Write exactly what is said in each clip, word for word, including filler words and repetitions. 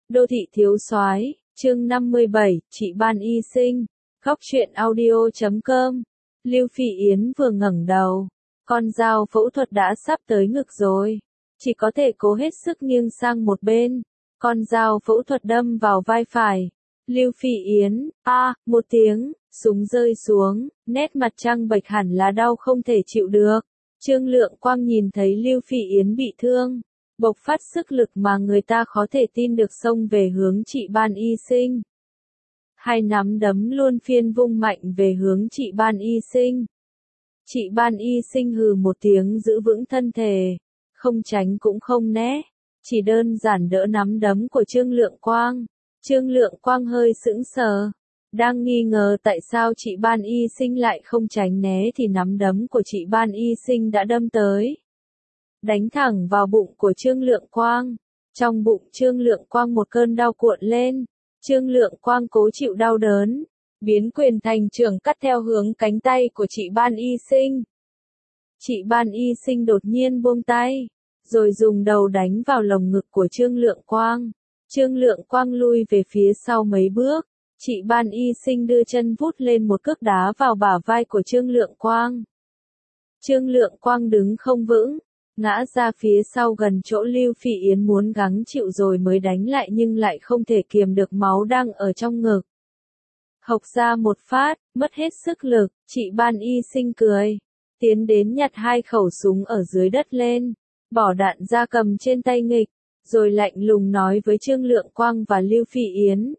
Đô thị thiếu soái, chương năm mươi bảy, chị Ban Y Sinh, góc truyện audio chấm com. Lưu Phỉ Yến vừa ngẩng đầu, con dao phẫu thuật đã sắp tới ngực rồi, chỉ có thể cố hết sức nghiêng sang một bên. Con dao phẫu thuật đâm vào vai phải. Lưu Phỉ Yến, a, à, một tiếng, súng rơi xuống, nét mặt trắng bệch hẳn là đau không thể chịu được. Trương Lượng Quang nhìn thấy Lưu Phỉ Yến bị thương, bộc phát sức lực mà người ta khó thể tin được xông về hướng chị Ban Y Sinh. Hai nắm đấm luôn phiên vung mạnh về hướng chị Ban Y Sinh. Chị Ban Y Sinh hừ một tiếng giữ vững thân thể, không tránh cũng không né, chỉ đơn giản đỡ nắm đấm của Trương Lượng Quang. Trương Lượng Quang hơi sững sờ, đang nghi ngờ tại sao chị Ban Y Sinh lại không tránh né thì nắm đấm của chị Ban Y Sinh đã đâm tới, đánh thẳng vào bụng của Trương Lượng Quang. Trong bụng Trương Lượng Quang một cơn đau cuộn lên, Trương Lượng Quang cố chịu đau đớn, biến quyền thành trường cắt theo hướng cánh tay của chị Ban Y Sinh. Chị Ban Y Sinh đột nhiên buông tay, rồi dùng đầu đánh vào lồng ngực của Trương Lượng Quang. Trương Lượng Quang lui về phía sau mấy bước, chị Ban Y Sinh đưa chân vút lên một cước đá vào bả vai của Trương Lượng Quang. Trương Lượng Quang đứng không vững, ngã ra phía sau gần chỗ Lưu Phỉ Yến muốn gắng chịu rồi mới đánh lại nhưng lại không thể kiềm được máu đang ở trong ngực. Hộc ra một phát, mất hết sức lực, chị Ban Y Sinh cười, tiến đến nhặt hai khẩu súng ở dưới đất lên, bỏ đạn ra cầm trên tay nghịch, rồi lạnh lùng nói với Trương Lượng Quang và Lưu Phỉ Yến.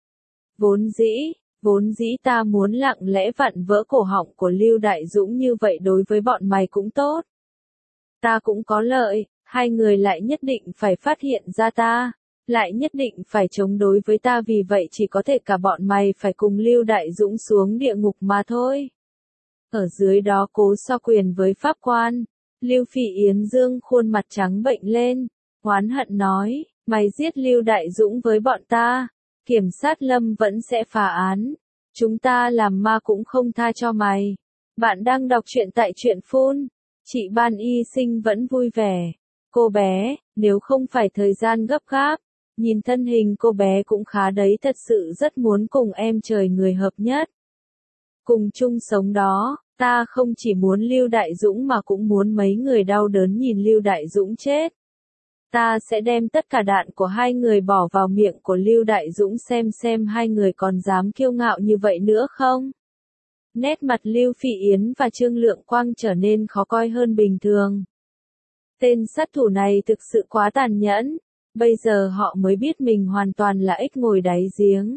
Vốn dĩ, vốn dĩ ta muốn lặng lẽ vặn vỡ cổ họng của Lưu Đại Dũng như vậy đối với bọn mày cũng tốt. Ta cũng có lợi, hai người lại nhất định phải phát hiện ra ta, lại nhất định phải chống đối với ta vì vậy chỉ có thể cả bọn mày phải cùng Lưu Đại Dũng xuống địa ngục mà thôi. Ở dưới đó cố so quyền với pháp quan, Lưu Phỉ Yến dương khuôn mặt trắng bệnh lên, oán hận nói, mày giết Lưu Đại Dũng với bọn ta, kiểm sát Lâm vẫn sẽ phá án, chúng ta làm ma cũng không tha cho mày. Bạn đang đọc truyện tại truyện phun. Chị Ban Y Sinh vẫn vui vẻ. Cô bé, nếu không phải thời gian gấp gáp, nhìn thân hình cô bé cũng khá đấy, thật sự rất muốn cùng em trời người hợp nhất. Cùng chung sống đó, ta không chỉ muốn Lưu Đại Dũng mà cũng muốn mấy người đau đớn nhìn Lưu Đại Dũng chết. Ta sẽ đem tất cả đạn của hai người bỏ vào miệng của Lưu Đại Dũng xem xem hai người còn dám kiêu ngạo như vậy nữa không? Nét mặt Lưu Phỉ Yến và Trương Lượng Quang trở nên khó coi hơn bình thường. Tên sát thủ này thực sự quá tàn nhẫn, bây giờ họ mới biết mình hoàn toàn là ếch ngồi đáy giếng.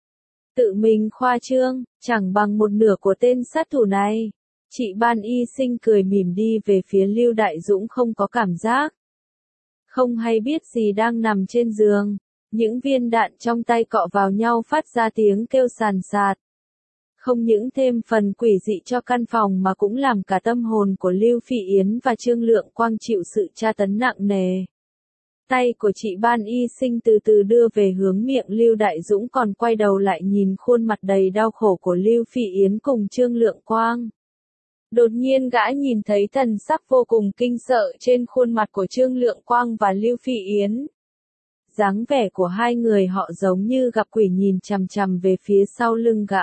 Tự mình khoa trương, chẳng bằng một nửa của tên sát thủ này. Chị Ban Y Sinh cười mỉm đi về phía Lưu Đại Dũng không có cảm giác. Không hay biết gì đang nằm trên giường, những viên đạn trong tay cọ vào nhau phát ra tiếng kêu sàn sạt. Không những thêm phần quỷ dị cho căn phòng mà cũng làm cả tâm hồn của Lưu Phỉ Yến và Trương Lượng Quang chịu sự tra tấn nặng nề. Tay của chị Ban Y Sinh từ từ đưa về hướng miệng Lưu Đại Dũng còn quay đầu lại nhìn khuôn mặt đầy đau khổ của Lưu Phỉ Yến cùng Trương Lượng Quang. Đột nhiên gã nhìn thấy thần sắc vô cùng kinh sợ trên khuôn mặt của Trương Lượng Quang và Lưu Phỉ Yến. Dáng vẻ của hai người họ giống như gặp quỷ nhìn chằm chằm về phía sau lưng gã.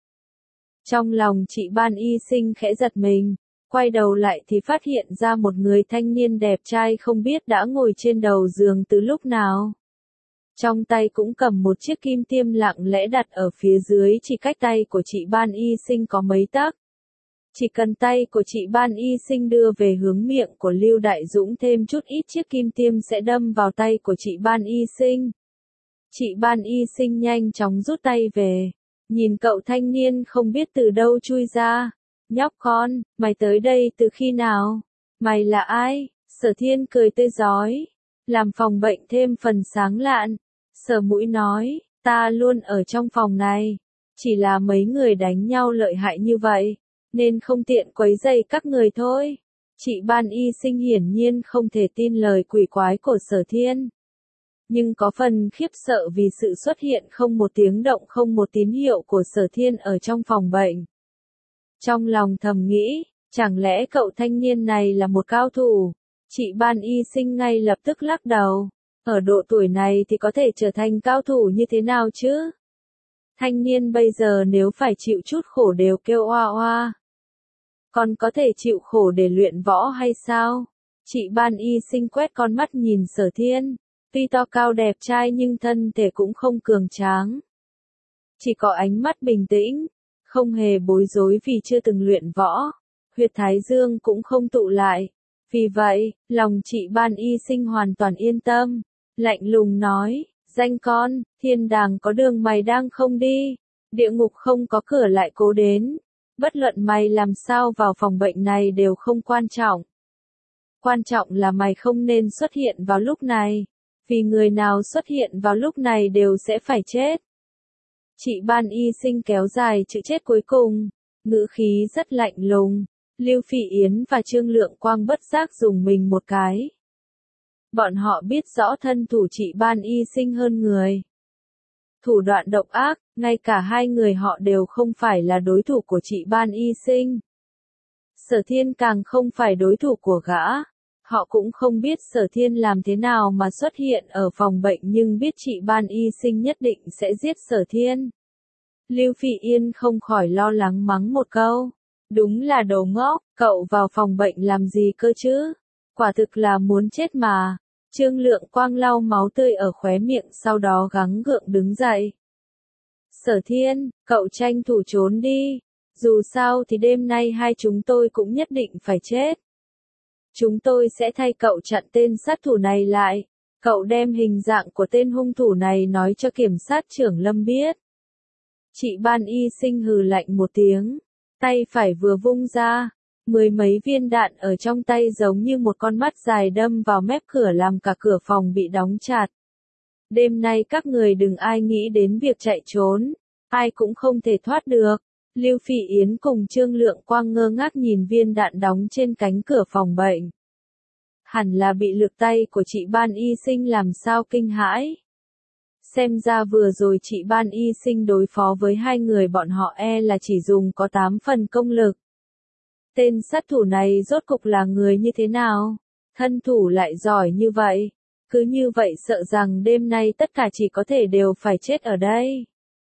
Trong lòng chị Ban Y Sinh khẽ giật mình, quay đầu lại thì phát hiện ra một người thanh niên đẹp trai không biết đã ngồi trên đầu giường từ lúc nào. Trong tay cũng cầm một chiếc kim tiêm lặng lẽ đặt ở phía dưới chỉ cách tay của chị Ban Y Sinh có mấy tấc. Chỉ cần tay của chị Ban Y Sinh đưa về hướng miệng của Lưu Đại Dũng thêm chút ít chiếc kim tiêm sẽ đâm vào tay của chị Ban Y Sinh. Chị Ban Y Sinh nhanh chóng rút tay về. Nhìn cậu thanh niên không biết từ đâu chui ra. Nhóc con, mày tới đây từ khi nào? Mày là ai? Sở Thiên cười tươi rói, làm phòng bệnh thêm phần sáng lạn. Sở Mũi nói, ta luôn ở trong phòng này. Chỉ là mấy người đánh nhau lợi hại như vậy, nên không tiện quấy rầy các người thôi. Chị Ban Y Sinh hiển nhiên không thể tin lời quỷ quái của Sở Thiên. Nhưng có phần khiếp sợ vì sự xuất hiện không một tiếng động không một tín hiệu của Sở Thiên ở trong phòng bệnh. Trong lòng thầm nghĩ, chẳng lẽ cậu thanh niên này là một cao thủ? Chị Ban Y Sinh ngay lập tức lắc đầu. Ở độ tuổi này thì có thể trở thành cao thủ như thế nào chứ? Thanh niên bây giờ nếu phải chịu chút khổ đều kêu oa oa. Còn có thể chịu khổ để luyện võ hay sao? Chị Ban Y Sinh quét con mắt nhìn Sở Thiên. Tuy to cao đẹp trai nhưng thân thể cũng không cường tráng. Chỉ có ánh mắt bình tĩnh, không hề bối rối vì chưa từng luyện võ. Huyệt thái dương cũng không tụ lại. Vì vậy, lòng chị Ban Y Sinh hoàn toàn yên tâm. Lạnh lùng nói, danh con, thiên đàng có đường mày đang không đi. Địa ngục không có cửa lại cố đến. Bất luận mày làm sao vào phòng bệnh này đều không quan trọng. Quan trọng là mày không nên xuất hiện vào lúc này. Vì người nào xuất hiện vào lúc này đều sẽ phải chết. Chị Ban Y Sinh kéo dài chữ chết cuối cùng. Ngữ khí rất lạnh lùng. Lưu Phỉ Yến và Trương Lượng Quang bất giác dùng mình một cái. Bọn họ biết rõ thân thủ chị Ban Y Sinh hơn người. Thủ đoạn độc ác, ngay cả hai người họ đều không phải là đối thủ của chị Ban Y Sinh. Sở Thiên càng không phải đối thủ của gã. Họ cũng không biết Sở Thiên làm thế nào mà xuất hiện ở phòng bệnh nhưng biết chị Ban Y Sinh nhất định sẽ giết Sở Thiên. Lưu Phỉ Yên không khỏi lo lắng mắng một câu. Đúng là đồ ngốc, cậu vào phòng bệnh làm gì cơ chứ? Quả thực là muốn chết mà. Trương Lượng Quang lau máu tươi ở khóe miệng sau đó gắng gượng đứng dậy. Sở Thiên, cậu tranh thủ trốn đi. Dù sao thì đêm nay hai chúng tôi cũng nhất định phải chết. Chúng tôi sẽ thay cậu chặn tên sát thủ này lại. Cậu đem hình dạng của tên hung thủ này nói cho kiểm sát trưởng Lâm biết. Chị Ban Y Sinh hừ lạnh một tiếng. Tay phải vừa vung ra. Mười mấy viên đạn ở trong tay giống như một con mắt dài đâm vào mép cửa làm cả cửa phòng bị đóng chặt. Đêm nay các người đừng ai nghĩ đến việc chạy trốn. Ai cũng không thể thoát được. Lưu Phỉ Yến cùng Trương Lượng Quang ngơ ngác nhìn viên đạn đóng trên cánh cửa phòng bệnh. Hẳn là bị lực tay của chị Ban Y Sinh làm sao kinh hãi. Xem ra vừa rồi chị Ban Y Sinh đối phó với hai người bọn họ e là chỉ dùng có tám phần công lực. Tên sát thủ này rốt cục là người như thế nào? Thân thủ lại giỏi như vậy. Cứ như vậy sợ rằng đêm nay tất cả chỉ có thể đều phải chết ở đây.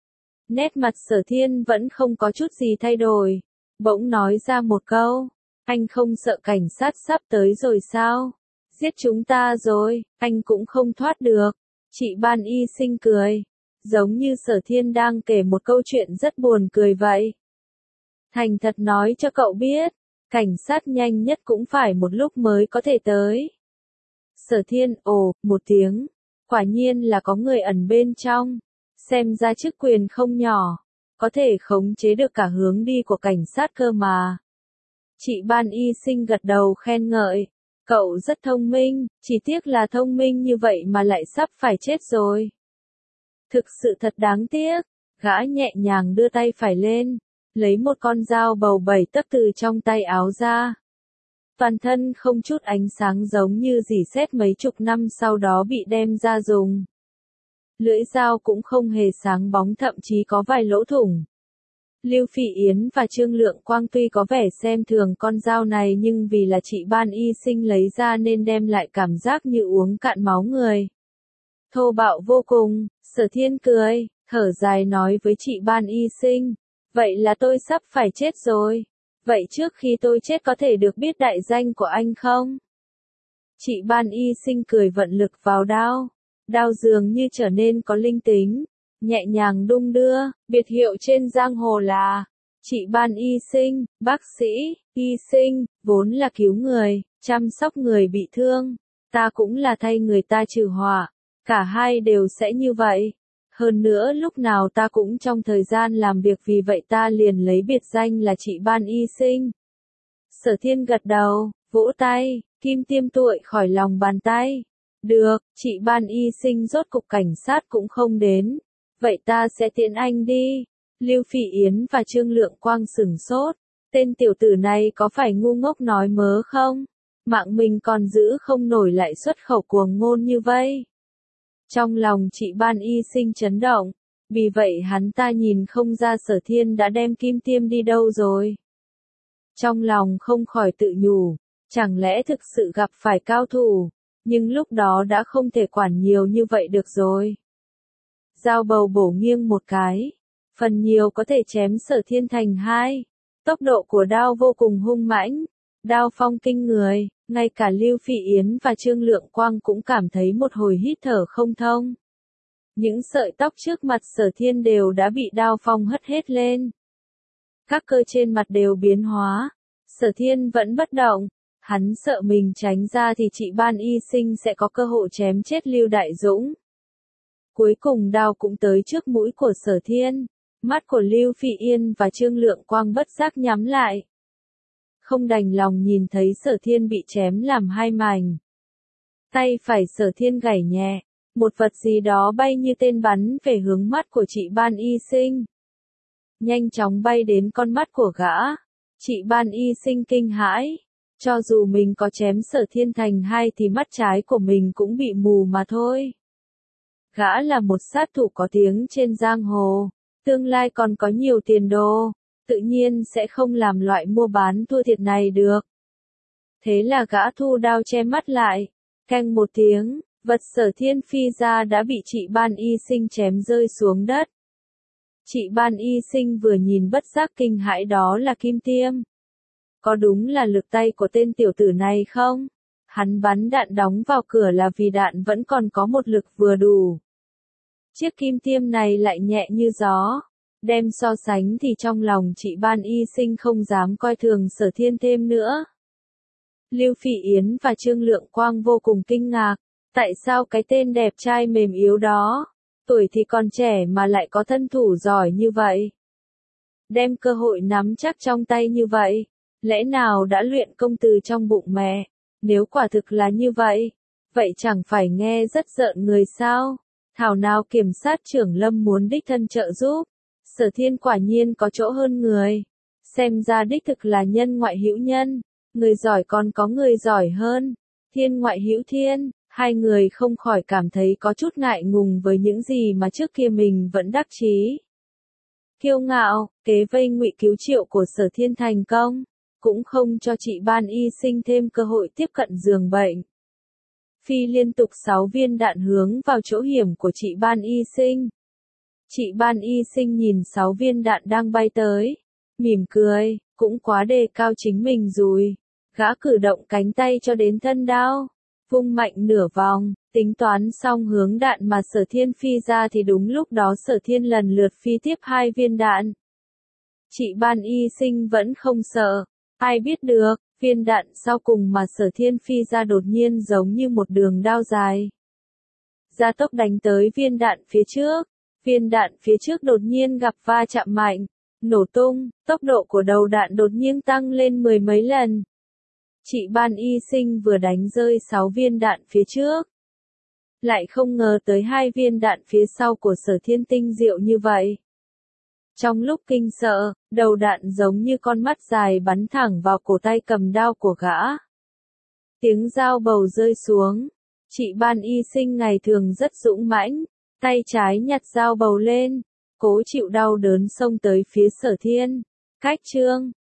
Nét mặt Sở Thiên vẫn không có chút gì thay đổi. Bỗng nói ra một câu. Anh không sợ cảnh sát sắp tới rồi sao? Giết chúng ta rồi, anh cũng không thoát được. Chị Ban Y Sinh cười. Giống như Sở Thiên đang kể một câu chuyện rất buồn cười vậy. Thành thật nói cho cậu biết. Cảnh sát nhanh nhất cũng phải một lúc mới có thể tới. Sở Thiên ồ, một tiếng. Quả nhiên là có người ẩn bên trong. Xem ra chức quyền không nhỏ. Có thể khống chế được cả hướng đi của cảnh sát cơ mà. Chị Ban Y Sinh gật đầu khen ngợi. Cậu rất thông minh, chỉ tiếc là thông minh như vậy mà lại sắp phải chết rồi. Thực sự thật đáng tiếc. Gã nhẹ nhàng đưa tay phải lên. Lấy một con dao bầu bảy tấc từ trong tay áo ra. Toàn thân không chút ánh sáng giống như rỉ sét mấy chục năm sau đó bị đem ra dùng. Lưỡi dao cũng không hề sáng bóng thậm chí có vài lỗ thủng. Lưu Phỉ Yến và Trương Lượng Quang tuy có vẻ xem thường con dao này nhưng vì là chị Ban Y Sinh lấy ra nên đem lại cảm giác như uống cạn máu người. Thô bạo vô cùng, Sở Thiên cười, thở dài nói với chị Ban Y Sinh. Vậy là tôi sắp phải chết rồi. Vậy trước khi tôi chết có thể được biết đại danh của anh không? Chị Ban Y Sinh cười vận lực vào đao. Đao dường như trở nên có linh tính. Nhẹ nhàng đung đưa, biệt hiệu trên giang hồ là chị Ban Y Sinh, bác sĩ, y sinh, vốn là cứu người, chăm sóc người bị thương. Ta cũng là thay người ta trừ họa. Cả hai đều sẽ như vậy. Hơn nữa lúc nào ta cũng trong thời gian làm việc vì vậy ta liền lấy biệt danh là chị Ban Y Sinh. Sở Thiên gật đầu, vỗ tay, kim tiêm tuội khỏi lòng bàn tay. Được, chị Ban Y Sinh rốt cục cảnh sát cũng không đến. Vậy ta sẽ tiễn anh đi. Lưu Phỉ Yến và Trương Lượng Quang sửng sốt. Tên tiểu tử này có phải ngu ngốc nói mớ không? Mạng mình còn giữ không nổi lại xuất khẩu cuồng ngôn như vậy. Trong lòng chị Ban Y Sinh chấn động. Vì vậy hắn ta nhìn không ra Sở Thiên đã đem kim tiêm đi đâu rồi. Trong lòng không khỏi tự nhủ. Chẳng lẽ thực sự gặp phải cao thủ. Nhưng lúc đó đã không thể quản nhiều như vậy được rồi. Dao bầu bổ nghiêng một cái. Phần nhiều có thể chém Sở Thiên thành hai. Tốc độ của đao vô cùng hung mãnh. Đao phong kinh người, ngay cả Lưu Phỉ Yến và Trương Lượng Quang cũng cảm thấy một hồi hít thở không thông. Những sợi tóc trước mặt Sở Thiên đều đã bị đao phong hất hết lên. Các cơ trên mặt đều biến hóa. Sở Thiên vẫn bất động. Hắn sợ mình tránh ra thì chị Ban Y Sinh sẽ có cơ hội chém chết Lưu Đại Dũng. Cuối cùng đao cũng tới trước mũi của Sở Thiên. Mắt của Lưu Phỉ Yên và Trương Lượng Quang bất giác nhắm lại. Không đành lòng nhìn thấy Sở Thiên bị chém làm hai mảnh. Tay phải Sở Thiên gảy nhẹ. Một vật gì đó bay như tên bắn về hướng mắt của chị Ban Y Sinh. Nhanh chóng bay đến con mắt của gã. Chị Ban Y Sinh kinh hãi. Cho dù mình có chém Sở Thiên thành hai thì mắt trái của mình cũng bị mù mà thôi. Gã là một sát thủ có tiếng trên giang hồ. Tương lai còn có nhiều tiền đồ. Tự nhiên sẽ không làm loại mua bán thua thiệt này được. Thế là gã thu đao che mắt lại. Keng một tiếng. Vật Sở Thiên phi ra đã bị chị Ban Y Sinh chém rơi xuống đất. Chị Ban Y Sinh vừa nhìn bất giác kinh hãi, đó là kim tiêm. Có đúng là lực tay của tên tiểu tử này không? Hắn bắn đạn đóng vào cửa là vì đạn vẫn còn có một lực vừa đủ. Chiếc kim tiêm này lại nhẹ như gió. Đem so sánh thì trong lòng chị Ban Y Sinh không dám coi thường Sở Thiên thêm nữa. Lưu Phỉ Yến và Trương Lượng Quang vô cùng kinh ngạc. Tại sao cái tên đẹp trai mềm yếu đó, tuổi thì còn trẻ mà lại có thân thủ giỏi như vậy? Đem cơ hội nắm chắc trong tay như vậy, lẽ nào đã luyện công từ trong bụng mẹ? Nếu quả thực là như vậy, vậy chẳng phải nghe rất rợn người sao? Thảo nào kiểm sát trưởng Lâm muốn đích thân trợ giúp. Sở Thiên quả nhiên có chỗ hơn người. Xem ra đích thực là nhân ngoại hữu nhân. Người giỏi còn có người giỏi hơn. Thiên ngoại hữu thiên. Hai người không khỏi cảm thấy có chút ngại ngùng với những gì mà trước kia mình vẫn đắc chí. Kiêu ngạo, kế vây ngụy cứu triệu của Sở Thiên thành công, cũng không cho chị Ban Y Sinh thêm cơ hội tiếp cận giường bệnh. Phi liên tục sáu viên đạn hướng vào chỗ hiểm của chị Ban Y Sinh. Chị Ban Y Sinh nhìn sáu viên đạn đang bay tới, mỉm cười, cũng quá đề cao chính mình rồi. Gã cử động cánh tay cho đến thân đao. Vung mạnh nửa vòng, tính toán xong hướng đạn mà Sở Thiên phi ra thì đúng lúc đó Sở Thiên lần lượt phi tiếp hai viên đạn. Chị Ban Y Sinh vẫn không sợ, ai biết được, viên đạn sau cùng mà Sở Thiên phi ra đột nhiên giống như một đường đao dài. Gia tốc đánh tới viên đạn phía trước, viên đạn phía trước đột nhiên gặp va chạm mạnh, nổ tung, tốc độ của đầu đạn đột nhiên tăng lên mười mấy lần. Chị Ban Y Sinh vừa đánh rơi sáu viên đạn phía trước. Lại không ngờ tới hai viên đạn phía sau của Sở Thiên tinh diệu như vậy. Trong lúc kinh sợ, đầu đạn giống như con mắt dài bắn thẳng vào cổ tay cầm đao của gã. Tiếng dao bầu rơi xuống. Chị Ban Y Sinh ngày thường rất dũng mãnh, tay trái nhặt dao bầu lên, cố chịu đau đớn xông tới phía Sở Thiên. Cách chương